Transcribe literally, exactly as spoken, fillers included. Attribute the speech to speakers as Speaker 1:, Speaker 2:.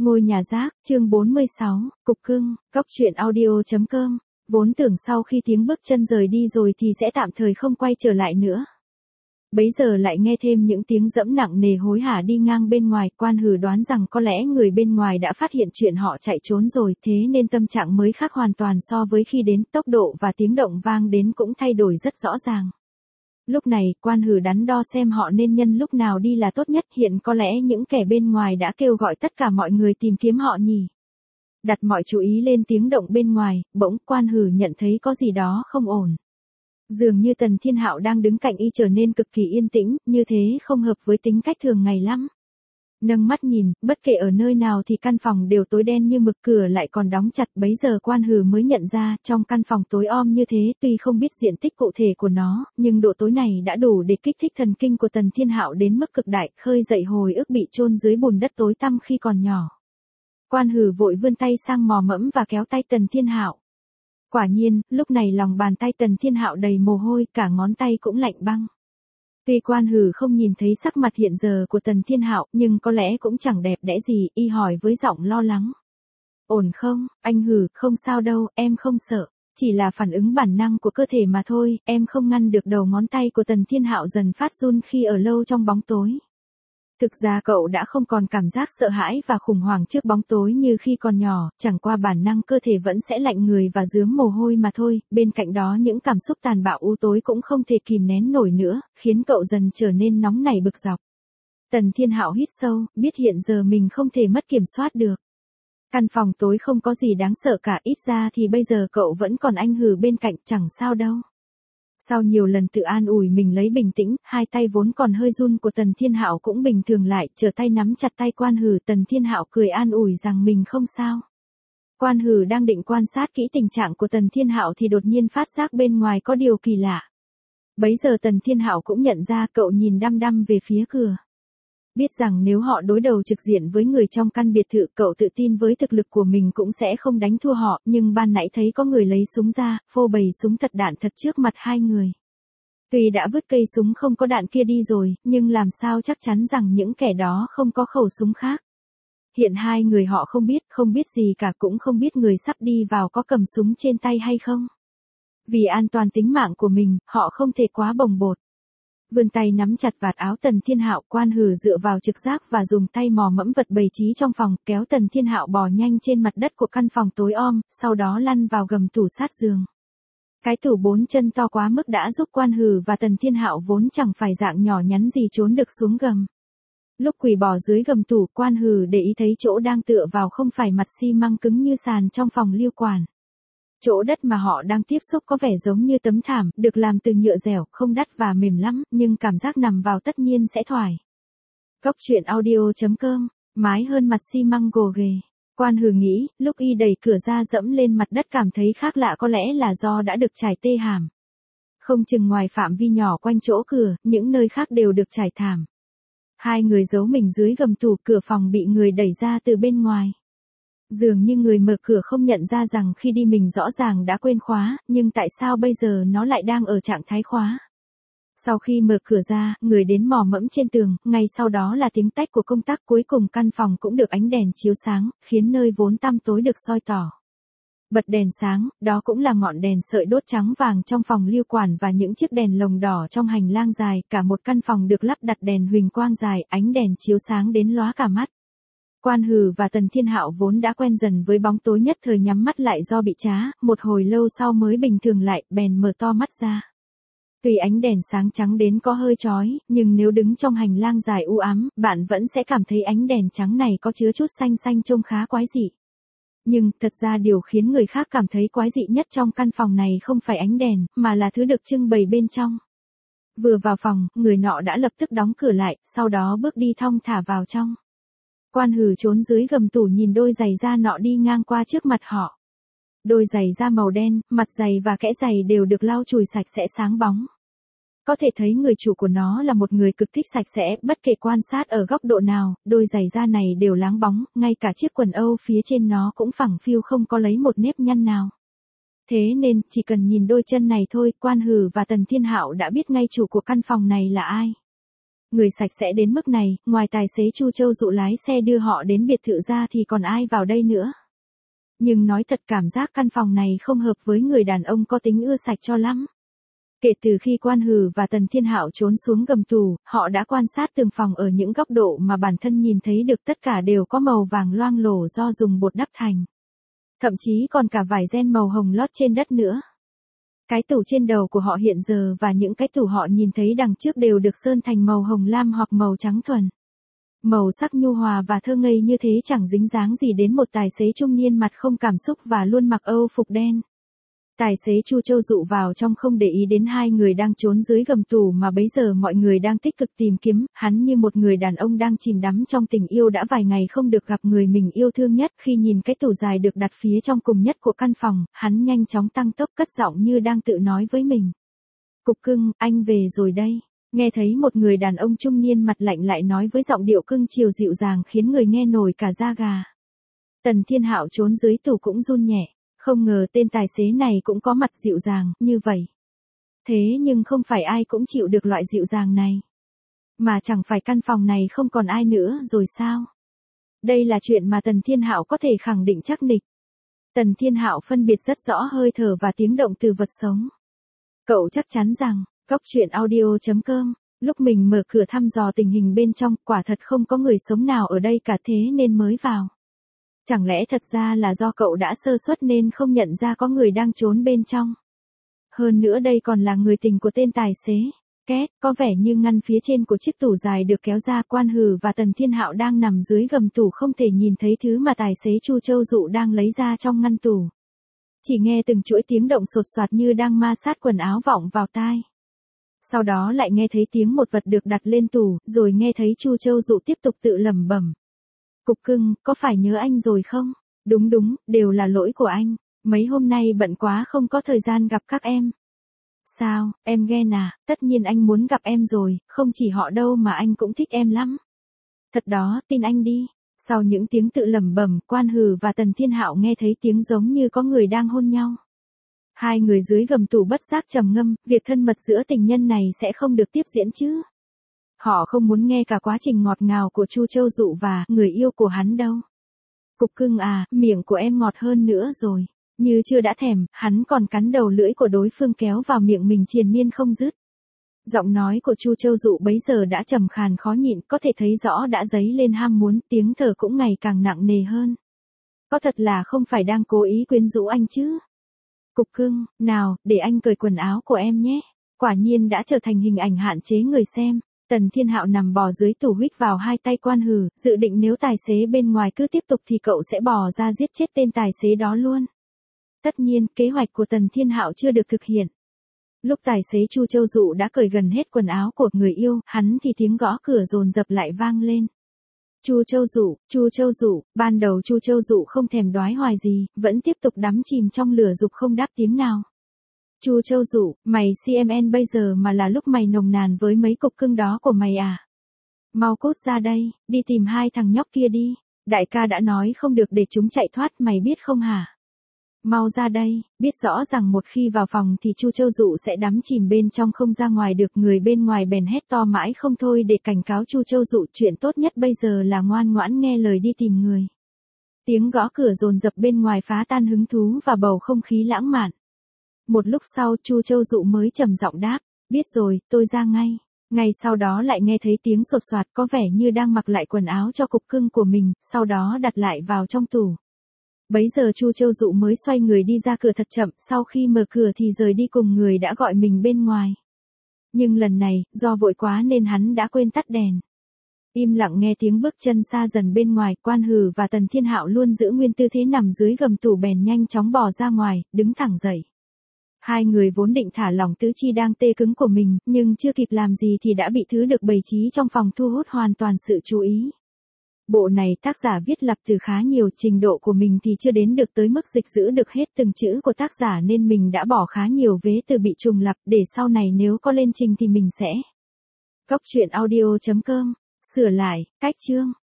Speaker 1: Ngôi nhà rác, chương bốn mươi sáu, Cục Cưng, Cóc truyện audio chấm com, vốn tưởng sau khi tiếng bước chân rời đi rồi thì sẽ tạm thời không quay trở lại nữa. Bấy giờ lại nghe thêm những tiếng dẫm nặng nề hối hả đi ngang bên ngoài, Quan Hừ đoán rằng có lẽ người bên ngoài đã phát hiện chuyện họ chạy trốn rồi, thế nên tâm trạng mới khác hoàn toàn so với khi đến, tốc độ và tiếng động vang đến cũng thay đổi rất rõ ràng. Lúc này, Quan Hừ đắn đo xem họ nên nhân lúc nào đi là tốt nhất, hiện có lẽ những kẻ bên ngoài đã kêu gọi tất cả mọi người tìm kiếm họ nhỉ. Đặt mọi chú ý lên tiếng động bên ngoài, bỗng Quan Hừ nhận thấy có gì đó không ổn. Dường như Tần Thiên Hạo đang đứng cạnh y trở nên cực kỳ yên tĩnh, như thế không hợp với tính cách thường ngày lắm. Nâng mắt nhìn, bất kể ở nơi nào thì căn phòng đều tối đen như mực, cửa lại còn đóng chặt, bấy giờ Quan Hừ mới nhận ra, trong căn phòng tối om như thế, tuy không biết diện tích cụ thể của nó, nhưng độ tối này đã đủ để kích thích thần kinh của Tần Thiên Hạo đến mức cực đại, khơi dậy hồi ức bị chôn dưới bùn đất tối tăm khi còn nhỏ. Quan Hừ vội vươn tay sang mò mẫm và kéo tay Tần Thiên Hạo. Quả nhiên, lúc này lòng bàn tay Tần Thiên Hạo đầy mồ hôi, cả ngón tay cũng lạnh băng. Tuy Quan Hừ không nhìn thấy sắc mặt hiện giờ của Tần Thiên Hạo, nhưng có lẽ cũng chẳng đẹp đẽ gì, y hỏi với giọng lo lắng. Ổn không, anh Hừ, không sao đâu, em không sợ, chỉ là phản ứng bản năng của cơ thể mà thôi, em không ngăn được. Đầu ngón tay của Tần Thiên Hạo dần phát run khi ở lâu trong bóng tối. Thực ra cậu đã không còn cảm giác sợ hãi và khủng hoảng trước bóng tối như khi còn nhỏ, chẳng qua bản năng cơ thể vẫn sẽ lạnh người và rướm mồ hôi mà thôi, bên cạnh đó những cảm xúc tàn bạo u tối cũng không thể kìm nén nổi nữa, khiến cậu dần trở nên nóng nảy bực dọc. Tần Thiên Hạo hít sâu, biết hiện giờ mình không thể mất kiểm soát được. Căn phòng tối không có gì đáng sợ cả, ít ra thì bây giờ cậu vẫn còn anh Hừ bên cạnh, chẳng sao đâu. Sau nhiều lần tự an ủi mình lấy bình tĩnh, hai tay vốn còn hơi run của Tần Thiên Hạo cũng bình thường lại, trở tay nắm chặt tay Quan Hừ. Tần Thiên Hạo cười an ủi rằng mình không sao. Quan Hừ đang định quan sát kỹ tình trạng của Tần Thiên Hạo thì đột nhiên phát giác bên ngoài có điều kỳ lạ. Bấy giờ Tần Thiên Hạo cũng nhận ra, cậu nhìn đăm đăm về phía cửa. Biết rằng nếu họ đối đầu trực diện với người trong căn biệt thự, cậu tự tin với thực lực của mình cũng sẽ không đánh thua họ, nhưng ban nãy thấy có người lấy súng ra, phô bày súng thật đạn thật trước mặt hai người. Tuy đã vứt cây súng không có đạn kia đi rồi, nhưng làm sao chắc chắn rằng những kẻ đó không có khẩu súng khác. Hiện hai người họ không biết, không biết gì cả, cũng không biết người sắp đi vào có cầm súng trên tay hay không. Vì an toàn tính mạng của mình, họ không thể quá bồng bột. Vươn tay nắm chặt vạt áo Tần Thiên Hạo, Quan Hừ dựa vào trực giác và dùng tay mò mẫm vật bày trí trong phòng, kéo Tần Thiên Hạo bò nhanh trên mặt đất của căn phòng tối om, sau đó lăn vào gầm tủ sát giường. Cái tủ bốn chân to quá mức đã giúp Quan Hừ và Tần Thiên Hạo vốn chẳng phải dạng nhỏ nhắn gì trốn được xuống gầm. Lúc quỳ bò dưới gầm tủ, Quan Hừ để ý thấy chỗ đang tựa vào không phải mặt xi măng cứng như sàn trong phòng liêu quản. Chỗ đất mà họ đang tiếp xúc có vẻ giống như tấm thảm, được làm từ nhựa dẻo, không đắt và mềm lắm, nhưng cảm giác nằm vào tất nhiên sẽ thoải. Cóc truyện audio chấm com, mái hơn mặt xi măng gồ ghề. Quan Hừ nghĩ, lúc y đẩy cửa ra dẫm lên mặt đất cảm thấy khác lạ, có lẽ là do đã được trải tê hàm. Không chừng ngoài phạm vi nhỏ quanh chỗ cửa, những nơi khác đều được trải thảm. Hai người giấu mình dưới gầm tủ, cửa phòng bị người đẩy ra từ bên ngoài. Dường như người mở cửa không nhận ra rằng khi đi mình rõ ràng đã quên khóa, nhưng tại sao bây giờ nó lại đang ở trạng thái khóa. Sau khi mở cửa ra, người đến mò mẫm trên tường, ngay sau đó là tiếng tách của công tắc, cuối cùng căn phòng cũng được ánh đèn chiếu sáng, khiến nơi vốn tăm tối được soi tỏ. Bật đèn sáng, đó cũng là ngọn đèn sợi đốt trắng vàng trong phòng liêu quản và những chiếc đèn lồng đỏ trong hành lang dài, cả một căn phòng được lắp đặt đèn huỳnh quang dài, ánh đèn chiếu sáng đến lóa cả mắt. Quan Hừ và Tần Thiên Hạo vốn đã quen dần với bóng tối, nhất thời nhắm mắt lại do bị trá, một hồi lâu sau mới bình thường lại, bèn mở to mắt ra. Tuy ánh đèn sáng trắng đến có hơi chói, nhưng nếu đứng trong hành lang dài u ám, bạn vẫn sẽ cảm thấy ánh đèn trắng này có chứa chút xanh xanh trông khá quái dị. Nhưng, thật ra điều khiến người khác cảm thấy quái dị nhất trong căn phòng này không phải ánh đèn, mà là thứ được trưng bày bên trong. Vừa vào phòng, người nọ đã lập tức đóng cửa lại, sau đó bước đi thong thả vào trong. Quan Hừ trốn dưới gầm tủ nhìn đôi giày da nọ đi ngang qua trước mặt họ. Đôi giày da màu đen, mặt giày và kẽ giày đều được lau chùi sạch sẽ sáng bóng. Có thể thấy người chủ của nó là một người cực thích sạch sẽ, bất kể quan sát ở góc độ nào, đôi giày da này đều láng bóng, ngay cả chiếc quần âu phía trên nó cũng phẳng phiu không có lấy một nếp nhăn nào. Thế nên, chỉ cần nhìn đôi chân này thôi, Quan Hừ và Tần Thiên Hạo đã biết ngay chủ của căn phòng này là ai. Người sạch sẽ đến mức này, ngoài tài xế Chu Châu Dụ lái xe đưa họ đến biệt thự ra thì còn ai vào đây nữa. Nhưng nói thật cảm giác căn phòng này không hợp với người đàn ông có tính ưa sạch cho lắm. Kể từ khi Quan Hừ và Tần Thiên Hạo trốn xuống gầm tù, họ đã quan sát từng phòng ở những góc độ mà bản thân nhìn thấy được, tất cả đều có màu vàng loang lổ do dùng bột đắp thành. Thậm chí còn cả vải ren màu hồng lót trên đất nữa. Cái tủ trên đầu của họ hiện giờ và những cái tủ họ nhìn thấy đằng trước đều được sơn thành màu hồng lam hoặc màu trắng thuần. Màu sắc nhu hòa và thơ ngây như thế chẳng dính dáng gì đến một tài xế trung niên mặt không cảm xúc và luôn mặc âu phục đen. Tài xế Chu Châu Dụ vào trong không để ý đến hai người đang trốn dưới gầm tù mà bấy giờ mọi người đang tích cực tìm kiếm, hắn như một người đàn ông đang chìm đắm trong tình yêu đã vài ngày không được gặp người mình yêu thương nhất. Khi nhìn cái tủ dài được đặt phía trong cùng nhất của căn phòng, hắn nhanh chóng tăng tốc cất giọng như đang tự nói với mình. Cục cưng, anh về rồi đây. Nghe thấy một người đàn ông trung niên mặt lạnh lại nói với giọng điệu cưng chiều dịu dàng khiến người nghe nổi cả da gà. Tần Thiên Hạo trốn dưới tủ cũng run nhẹ. Không ngờ tên tài xế này cũng có mặt dịu dàng, như vậy. Thế nhưng không phải ai cũng chịu được loại dịu dàng này. Mà chẳng phải căn phòng này không còn ai nữa rồi sao? Đây là chuyện mà Tần Thiên Hạo có thể khẳng định chắc nịch. Tần Thiên Hạo phân biệt rất rõ hơi thở và tiếng động từ vật sống. Cậu chắc chắn rằng, Cóc Truyện Audio chấm com, lúc mình mở cửa thăm dò tình hình bên trong, quả thật không có người sống nào ở đây cả, thế nên mới vào. Chẳng lẽ thật ra là do cậu đã sơ suất nên không nhận ra có người đang trốn bên trong. Hơn nữa đây còn là người tình của tên tài xế. Két, có vẻ như ngăn phía trên của chiếc tủ dài được kéo ra. Quan Hừ và Tần Thiên Hạo đang nằm dưới gầm tủ không thể nhìn thấy thứ mà tài xế Chu Châu Dụ đang lấy ra trong ngăn tủ. Chỉ nghe từng chuỗi tiếng động sột soạt như đang ma sát quần áo vọng vào tai. Sau đó lại nghe thấy tiếng một vật được đặt lên tủ, rồi nghe thấy Chu Châu Dụ tiếp tục tự lẩm bẩm. Cục cưng, có phải nhớ anh rồi không? Đúng đúng, đều là lỗi của anh. Mấy hôm nay bận quá không có thời gian gặp các em. Sao, em ghen à? Tất nhiên anh muốn gặp em rồi, không chỉ họ đâu mà anh cũng thích em lắm. Thật đó, tin anh đi. Sau những tiếng tự lẩm bẩm, Quan Hừ và Tần Thiên Hạo nghe thấy tiếng giống như có người đang hôn nhau. Hai người dưới gầm tủ bất giác trầm ngâm, việc thân mật giữa tình nhân này sẽ không được tiếp diễn chứ. Họ không muốn nghe cả quá trình ngọt ngào của Chu Châu Dụ và người yêu của hắn đâu. Cục cưng à, miệng của em ngọt hơn nữa rồi. Như chưa đã thèm, hắn còn cắn đầu lưỡi của đối phương kéo vào miệng mình triền miên không dứt. Giọng nói của Chu Châu Dụ bấy giờ đã trầm khàn khó nhịn, có thể thấy rõ đã dấy lên ham muốn, tiếng thở cũng ngày càng nặng nề hơn. Có thật là không phải đang cố ý quyến rũ anh chứ? Cục cưng, nào, để anh cởi quần áo của em nhé. Quả nhiên đã trở thành hình ảnh hạn chế người xem. Tần Thiên Hạo nằm bò dưới tủ huých vào hai tay Quan Hừ, dự định nếu tài xế bên ngoài cứ tiếp tục thì cậu sẽ bò ra giết chết tên tài xế đó luôn. Tất nhiên, kế hoạch của Tần Thiên Hạo chưa được thực hiện. Lúc tài xế Chu Châu Dụ đã cởi gần hết quần áo của người yêu, hắn thì tiếng gõ cửa dồn dập lại vang lên. Chu Châu Dụ, Chu Châu Dụ, ban đầu Chu Châu Dụ không thèm đoái hoài gì, vẫn tiếp tục đắm chìm trong lửa dục không đáp tiếng nào. Chu Châu Dụ, mày xê em en bây giờ mà là lúc mày nồng nàn với mấy cục cưng đó của mày à? Mau cút ra đây, đi tìm hai thằng nhóc kia đi. Đại ca đã nói không được để chúng chạy thoát, mày biết không hả? Mau ra đây, biết rõ rằng một khi vào phòng thì Chu Châu Dụ sẽ đắm chìm bên trong không ra ngoài được. Người bên ngoài bèn hét to mãi không thôi để cảnh cáo Chu Châu Dụ chuyện tốt nhất bây giờ là ngoan ngoãn nghe lời đi tìm người. Tiếng gõ cửa dồn dập bên ngoài phá tan hứng thú và bầu không khí lãng mạn. Một lúc sau Chu Châu Dụ mới trầm giọng đáp, biết rồi, tôi ra ngay. Ngay sau đó lại nghe thấy tiếng sột soạt có vẻ như đang mặc lại quần áo cho cục cưng của mình, sau đó đặt lại vào trong tủ. Bấy giờ Chu Châu Dụ mới xoay người đi ra cửa thật chậm, sau khi mở cửa thì rời đi cùng người đã gọi mình bên ngoài. Nhưng lần này, do vội quá nên hắn đã quên tắt đèn. Im lặng nghe tiếng bước chân xa dần bên ngoài, Quan Hừ và Tần Thiên Hạo luôn giữ nguyên tư thế nằm dưới gầm tủ bèn nhanh chóng bò ra ngoài, đứng thẳng dậy. Hai người vốn định thả lỏng tứ chi đang tê cứng của mình, nhưng chưa kịp làm gì thì đã bị thứ được bày trí trong phòng thu hút hoàn toàn sự chú ý. Bộ này tác giả viết lặp từ khá nhiều, trình độ của mình thì chưa đến được tới mức dịch giữ được hết từng chữ của tác giả nên mình đã bỏ khá nhiều vế từ bị trùng lặp để sau này nếu có lên trình thì mình sẽ. Cóc Truyện Audio chấm com, sửa lại, cách chương.